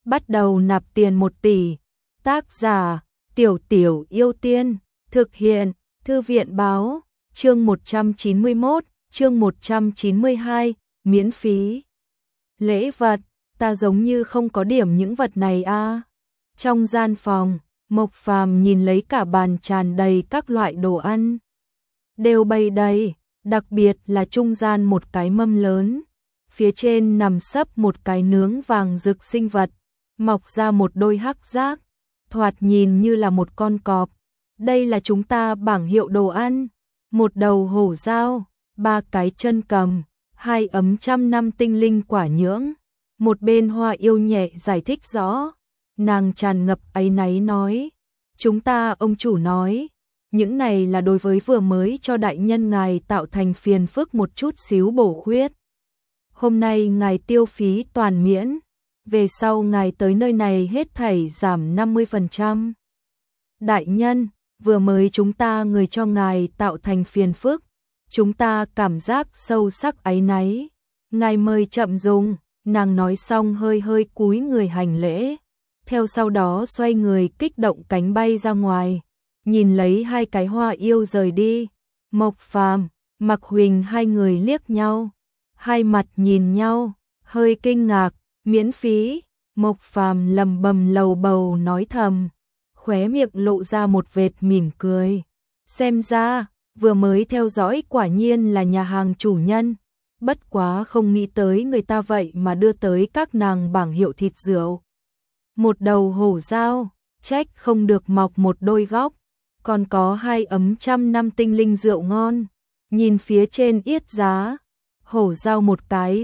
bắt đầu nạp tiền 1 tỷ. Tác giả: Tiểu Tiểu Yêu Tiên. Thực hiện: Thư viện báo. Chương 191, chương 192, miễn phí. Lễ vật, ta giống như không có điểm những vật này a. Trong gian phòng, Mộc Phàm nhìn lấy cả bàn tràn đầy các loại đồ ăn. Đều bày đầy, đặc biệt là trung gian một cái mâm lớn. Phía trên nằm sấp một cái nướng vàng rực sinh vật, mọc ra một đôi hắc giác, thoạt nhìn như là một con cọp. Đây là chúng ta bảng hiệu đồ ăn. Một đầu hổ dao, 3 cái chân cầm, 2 ấm trăm năm tinh linh quả nhưỡng. Một bên Hoa Yêu nhẹ giải thích rõ, nàng tràn ngập áy náy nói, chúng ta ông chủ nói, những này là đối với vừa mới cho đại nhân ngài tạo thành phiền phức một chút xíu bổ khuyết. Hôm nay ngài tiêu phí toàn miễn, về sau ngài tới nơi này hết thảy giảm 50%. Đại nhân, vừa mới chúng ta người cho ngài tạo thành phiền phức, chúng ta cảm giác sâu sắc áy náy. Ngài mời chậm dùng, nàng nói xong hơi hơi cúi người hành lễ, theo sau đó xoay người kích động cánh bay ra ngoài, nhìn lấy 2 cái Hoa Yêu rời đi. Mộc Phàm, Mạc Huỳnh hai người liếc nhau, hai mặt nhìn nhau, hơi kinh ngạc. Miễn phí? Mộc Phàm lầm bầm lầu bầu nói thầm, khóe miệng lộ ra một vệt mỉm cười. Xem ra, vừa mới theo dõi quả nhiên là nhà hàng chủ nhân, bất quá không nghĩ tới người ta vậy mà đưa tới các nàng bảng hiệu thịt rượu. Một đầu hổ dao, trách không được mọc một đôi góc, còn có 2 ấm trăm năm tinh linh rượu ngon. Nhìn phía trên yết giá, hổ dao một cái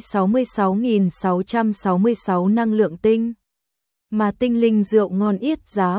66.666 năng lượng tinh, mà tinh linh rượu ngon yết giá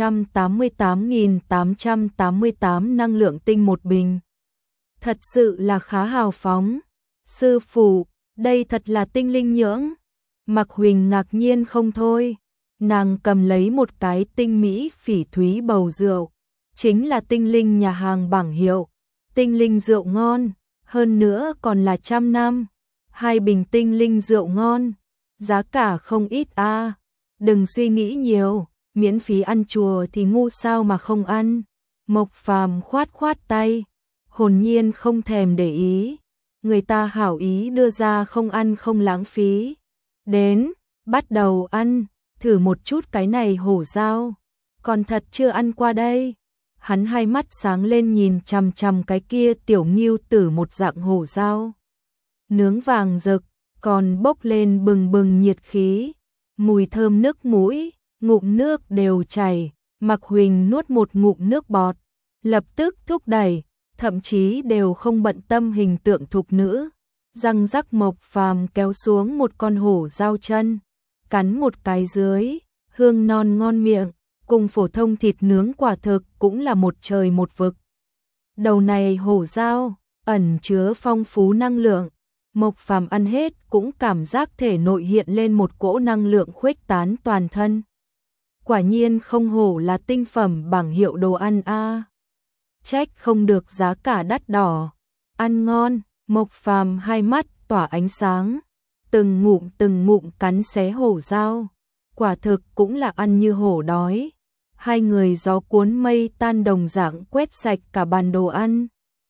188.888 năng lượng tinh một bình. Thật sự là khá hào phóng. Sư phụ, đây thật là tinh linh nhưỡng. Mạc Huỳnh ngạc nhiên không thôi, nàng cầm lấy một cái tinh mỹ phỉ thúy bầu rượu, chính là tinh linh nhà hàng bảng hiệu, tinh linh rượu ngon. Hơn nữa còn là 100 năm, 2 bình tinh linh rượu ngon, giá cả không ít a. Đừng suy nghĩ nhiều, miễn phí ăn chùa thì ngu sao mà không ăn. Mộc Phàm khoát khoát tay, hồn nhiên không thèm để ý, người ta hảo ý đưa ra không ăn không lãng phí. Đến, bắt đầu ăn, thử một chút cái này hổ dao, còn thật chưa ăn qua đây. Hắn hai mắt sáng lên nhìn chằm chằm cái kia tiểu ngưu tử một dạng hổ dao. Nướng vàng rực, còn bốc lên bừng bừng nhiệt khí, mùi thơm nước mũi, ngụm nước đều chảy. Mạc Huỳnh nuốt một ngụm nước bọt, lập tức thúc đẩy, thậm chí đều không bận tâm hình tượng thục nữ. Răng rắc. Mộc Phàm kéo xuống một con hổ dao chân, cắn một cái dưới, hương non ngon miệng. Cùng phổ thông thịt nướng quả thực cũng là một trời một vực. Đầu này hổ dao ẩn chứa phong phú năng lượng, Mộc Phàm ăn hết cũng cảm giác thể nội hiện lên một cỗ năng lượng khuếch tán toàn thân. Quả nhiên không hổ là tinh phẩm bảng hiệu đồ ăn a. Trách không được giá cả đắt đỏ. Ăn ngon. Mộc Phàm hai mắt tỏa ánh sáng, từng ngụm cắn xé hổ dao, quả thực cũng là ăn như hổ đói. Hai người gió cuốn mây tan đồng dạng quét sạch cả bàn đồ ăn.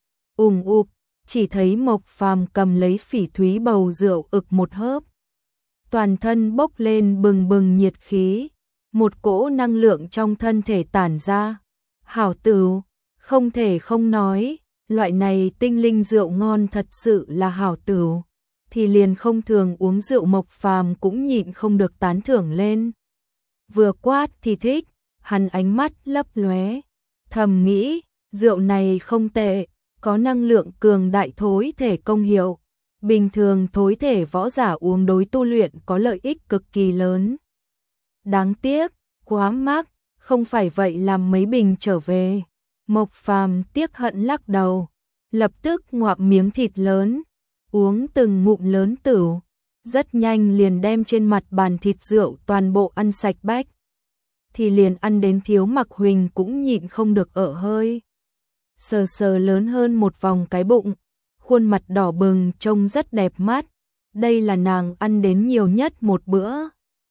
Ụp, chỉ thấy Mộc Phàm cầm lấy phỉ thúy bầu rượu ực một hớp. Toàn thân bốc lên bừng bừng nhiệt khí, một cỗ năng lượng trong thân thể tản ra. Hảo tửu, không thể không nói, loại này tinh linh rượu ngon thật sự là hảo tửu. Thì liền không thường uống rượu Mộc Phàm cũng nhịn không được tán thưởng lên. Vừa quát thì thích. Hắn ánh mắt lấp lóe, thầm nghĩ, rượu này không tệ, có năng lượng cường đại thối thể công hiệu, bình thường thối thể võ giả uống đối tu luyện có lợi ích cực kỳ lớn. Đáng tiếc, quá mắc, không phải vậy làm mấy bình trở về. Mộc Phàm tiếc hận lắc đầu, lập tức ngoạm miếng thịt lớn, uống từng ngụm lớn tửu, rất nhanh liền đem trên mặt bàn thịt rượu toàn bộ ăn sạch bách. Thì liền ăn đến thiếu Mạc Huỳnh cũng nhịn không được ở hơi. Sờ sờ lớn hơn một vòng cái bụng, khuôn mặt đỏ bừng trông rất đẹp mắt. Đây là nàng ăn đến nhiều nhất một bữa.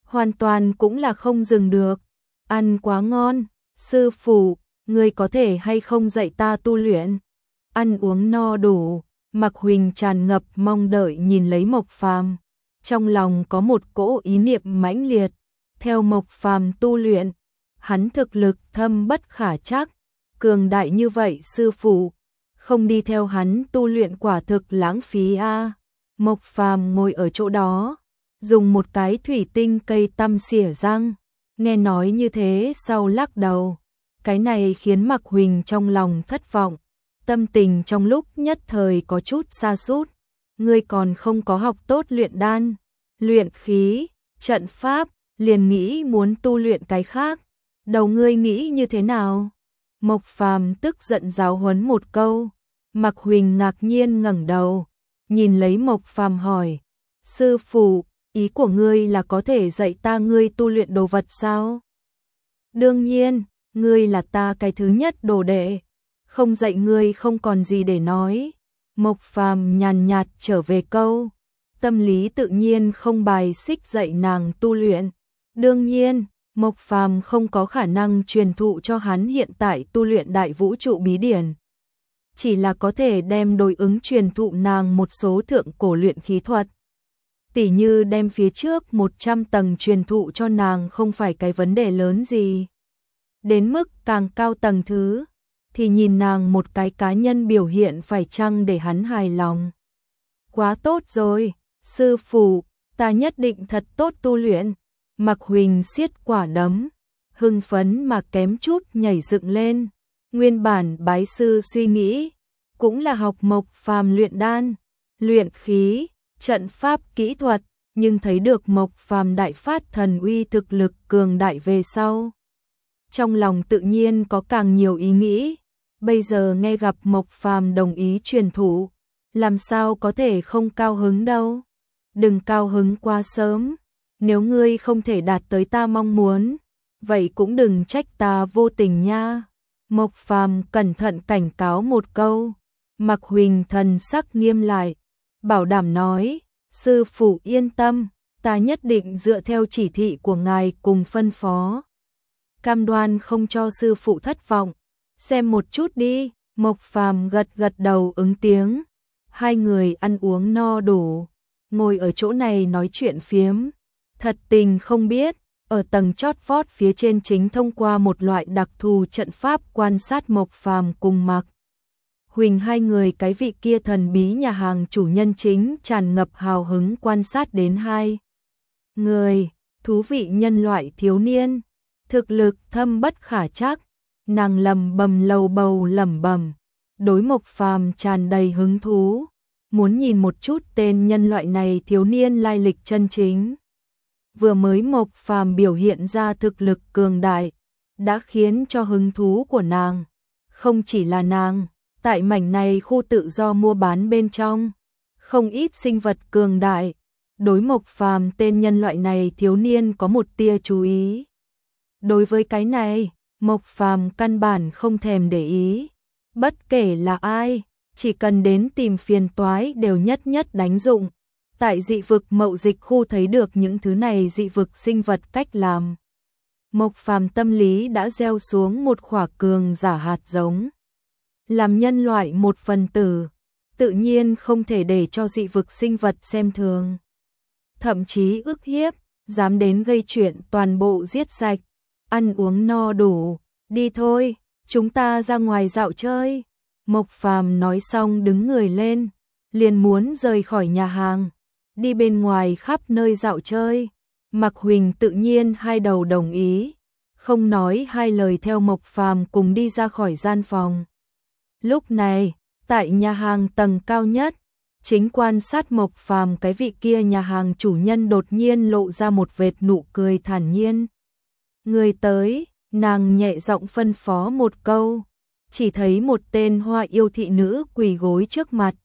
hoàn toàn cũng là không dừng được. Ăn quá ngon, sư phụ, ngươi có thể hay không dạy ta tu luyện? Ăn uống no đủ, Mạc Huỳnh tràn ngập mong đợi nhìn lấy Mộc Phàm, trong lòng có một cỗ ý niệm mãnh liệt, theo Mộc Phàm tu luyện, hắn thực lực thâm bất khả trắc, cường đại như vậy sư phụ, không đi theo hắn tu luyện quả thực lãng phí a. Mộc Phàm ngồi ở chỗ đó, dùng một cái thủy tinh cây tăm xỉa răng, nghe nói như thế sau lắc đầu, cái này khiến Mạc Huỳnh trong lòng thất vọng, tâm tình trong lúc nhất thời có chút sa sút. Ngươi còn không có học tốt luyện đan, luyện khí, trận pháp, liền nghĩ muốn tu luyện cái khác, đầu ngươi nghĩ như thế nào? Mộc Phàm tức giận giáo huấn một câu. Mạc Huỳnh ngạc nhiên ngẩng đầu, nhìn lấy Mộc Phàm hỏi, sư phụ, ý của ngươi là có thể dạy ta ngươi tu luyện đồ vật sao? Đương nhiên, ngươi là ta cái thứ nhất đồ đệ, không dạy ngươi không còn gì để nói. Mộc Phàm nhàn nhạt trở về câu, tâm lý tự nhiên không bài xích dạy nàng tu luyện. Đương nhiên, Mộc Phàm không có khả năng truyền thụ cho hắn hiện tại tu luyện đại vũ trụ bí điển, chỉ là có thể đem đối ứng truyền thụ nàng một số thượng cổ luyện khí thuật. Tỉ như đem phía trước 100 tầng truyền thụ cho nàng không phải cái vấn đề lớn gì. Đến mức càng cao tầng thứ, thì nhìn nàng một cái cá nhân biểu hiện phải chăng để hắn hài lòng. Quá tốt rồi, sư phụ, ta nhất định thật tốt tu luyện. Mạc Huỳnh siết quả đấm, hưng phấn mà kém chút nhảy dựng lên. Nguyên bản bái sư suy nghĩ, cũng là học Mộc Phàm luyện đan, luyện khí, trận pháp kỹ thuật, nhưng thấy được Mộc Phàm đại phát thần uy thực lực cường đại về sau. Trong lòng tự nhiên có càng nhiều ý nghĩ, bây giờ nghe gặp Mộc Phàm đồng ý truyền thụ, làm sao có thể không cao hứng đâu. Đừng cao hứng quá sớm, nếu ngươi không thể đạt tới ta mong muốn, vậy cũng đừng trách ta vô tình nha. Mộc Phàm cẩn thận cảnh cáo một câu. Mạc Huỳnh thần sắc nghiêm lại, bảo đảm nói, sư phụ yên tâm, ta nhất định dựa theo chỉ thị của ngài cùng phân phó. Cam đoan không cho sư phụ thất vọng, xem một chút đi. Mộc Phàm gật gật đầu ứng tiếng. Hai người ăn uống no đủ, ngồi ở chỗ này nói chuyện phiếm. Thật tình không biết, ở tầng chót vót phía trên chính thông qua một loại đặc thù trận pháp quan sát Mộc Phàm cùng Mạc Huỳnh hai người cái vị kia thần bí nhà hàng chủ nhân chính tràn ngập hào hứng quan sát đến hai người, thú vị nhân loại thiếu niên, thực lực thâm bất khả trắc. Nàng lầm bầm lầu bầu lẩm bẩm, đối Mộc Phàm tràn đầy hứng thú, muốn nhìn một chút tên nhân loại này thiếu niên lai lịch chân chính. Vừa mới Mộc Phàm biểu hiện ra thực lực cường đại, đã khiến cho hứng thú của nàng. Không chỉ là nàng, tại mảnh này khu tự do mua bán bên trong, không ít sinh vật cường đại, đối Mộc Phàm tên nhân loại này thiếu niên có một tia chú ý. Đối với cái này, Mộc Phàm căn bản không thèm để ý, bất kể là ai, chỉ cần đến tìm phiền toái đều nhất nhất đánh dụng. Tại dị vực mậu dịch khu thấy được những thứ này dị vực sinh vật cách làm, Mộc Phàm tâm lý đã gieo xuống một khỏa cường giả hạt giống. Làm nhân loại một phần tử, tự nhiên không thể để cho dị vực sinh vật xem thường. Thậm chí ức hiếp, dám đến gây chuyện toàn bộ giết sạch. Ăn uống no đủ, đi thôi, chúng ta ra ngoài dạo chơi. Mộc Phàm nói xong đứng người lên, liền muốn rời khỏi nhà hàng, đi bên ngoài khắp nơi dạo chơi. Mạc Huỳnh tự nhiên hai đầu đồng ý, không nói hai lời theo Mộc Phàm cùng đi ra khỏi gian phòng. Lúc này, tại nhà hàng tầng cao nhất, chính quan sát Mộc Phàm cái vị kia nhà hàng chủ nhân đột nhiên lộ ra một vệt nụ cười thản nhiên. Người tới, nàng nhẹ giọng phân phó một câu, chỉ thấy một tên hoa yêu thị nữ quỳ gối trước mặt.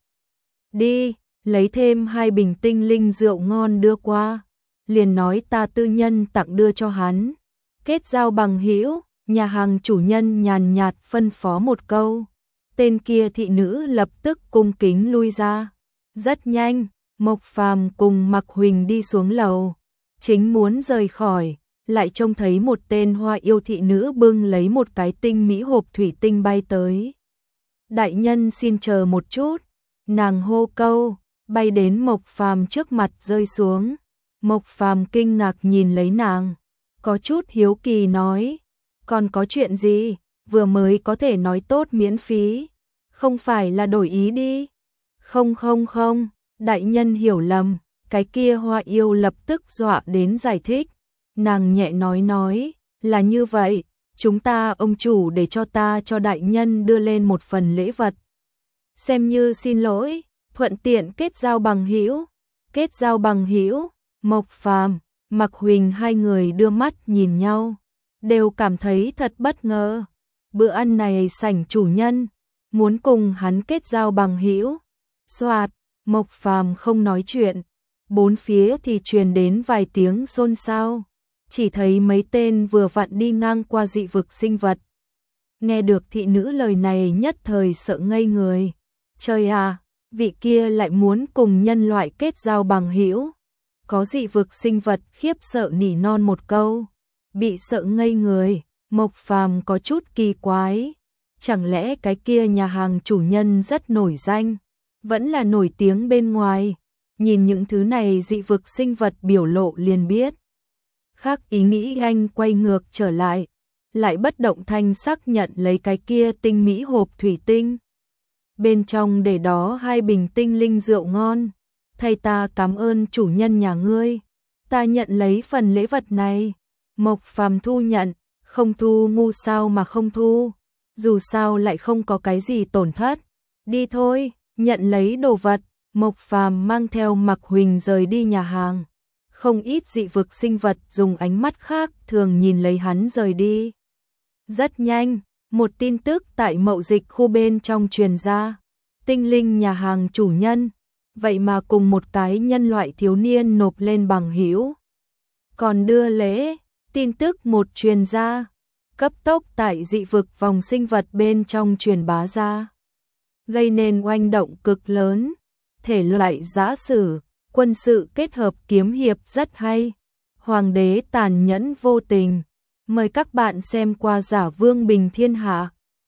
Đi, lấy thêm 2 bình tinh linh rượu ngon đưa qua, liền nói ta tư nhân tặng đưa cho hắn. Kết giao bằng hữu, nhà hàng chủ nhân nhàn nhạt phân phó một câu. Tên kia thị nữ lập tức cung kính lui ra. Rất nhanh, Mộc Phàm cùng Mạc Huỳnh đi xuống lầu. chính muốn rời khỏi, lại trông thấy một tên hoa yêu thị nữ bưng lấy một cái tinh mỹ hộp thủy tinh bay tới. Đại nhân xin chờ một chút, nàng hô câu, bay đến Mộc Phàm trước mặt rơi xuống. Mộc Phàm kinh ngạc nhìn lấy nàng, có chút hiếu kỳ nói, còn có chuyện gì, vừa mới có thể nói tốt miễn phí, không phải là đổi ý đi. Không không không, đại nhân hiểu lầm, cái kia hoa yêu lập tức dọa đến giải thích. Nàng nhẹ nói, là như vậy, chúng ta ông chủ để cho ta cho đại nhân đưa lên một phần lễ vật. Xem như xin lỗi, thuận tiện kết giao bằng hữu. Kết giao bằng hữu, Mộc Phàm, Mạc Huỳnh hai người đưa mắt nhìn nhau, đều cảm thấy thật bất ngờ. Bữa ăn này sảnh chủ nhân muốn cùng hắn kết giao bằng hữu. Soạt, Mộc Phàm không nói chuyện, bốn phía thì truyền đến vài tiếng xôn xao, chỉ thấy mấy tên vừa vặn đi ngang qua dị vực sinh vật. Nghe được thị nữ lời này nhất thời sợ ngây người. Trời à, vị kia lại muốn cùng nhân loại kết giao bằng hữu. Có dị vực sinh vật khiếp sợ nỉ non một câu, bị sợ ngây người. Mộc Phàm có chút kỳ quái, chẳng lẽ cái kia nhà hàng chủ nhân rất nổi danh, vẫn là nổi tiếng bên ngoài. Nhìn những thứ này dị vực sinh vật biểu lộ liền biết. Khác ý nghĩ anh quay ngược trở lại bất động thanh sắc nhận lấy cái kia tinh mỹ hộp thủy tinh. Bên trong để đó 2 bình tinh linh rượu ngon. Thầy ta cảm ơn chủ nhân nhà ngươi, ta nhận lấy phần lễ vật này. Mộc Phàm thu nhận, không thu ngu sao mà không thu, dù sao lại không có cái gì tổn thất. Đi thôi, nhận lấy đồ vật. Mộc Phàm mang theo Mạc Huỳnh rời đi nhà hàng. Không ít dị vực sinh vật dùng ánh mắt khác thường nhìn lấy hắn rời đi. Rất nhanh, một tin tức tại mậu dịch khu bên trong truyền ra. Tinh linh nhà hàng chủ nhân, vậy mà cùng một cái nhân loại thiếu niên nộp lên bằng hữu. Còn đưa lễ, tin tức một truyền ra, cấp tốc tại dị vực vòng sinh vật bên trong truyền bá ra, gây nên oanh động cực lớn. Thể loại giã sử, quân sự kết hợp kiếm hiệp rất hay. Hoàng đế tàn nhẫn vô tình. Mời các bạn xem qua Giả Vương Bình Thiên Hạ.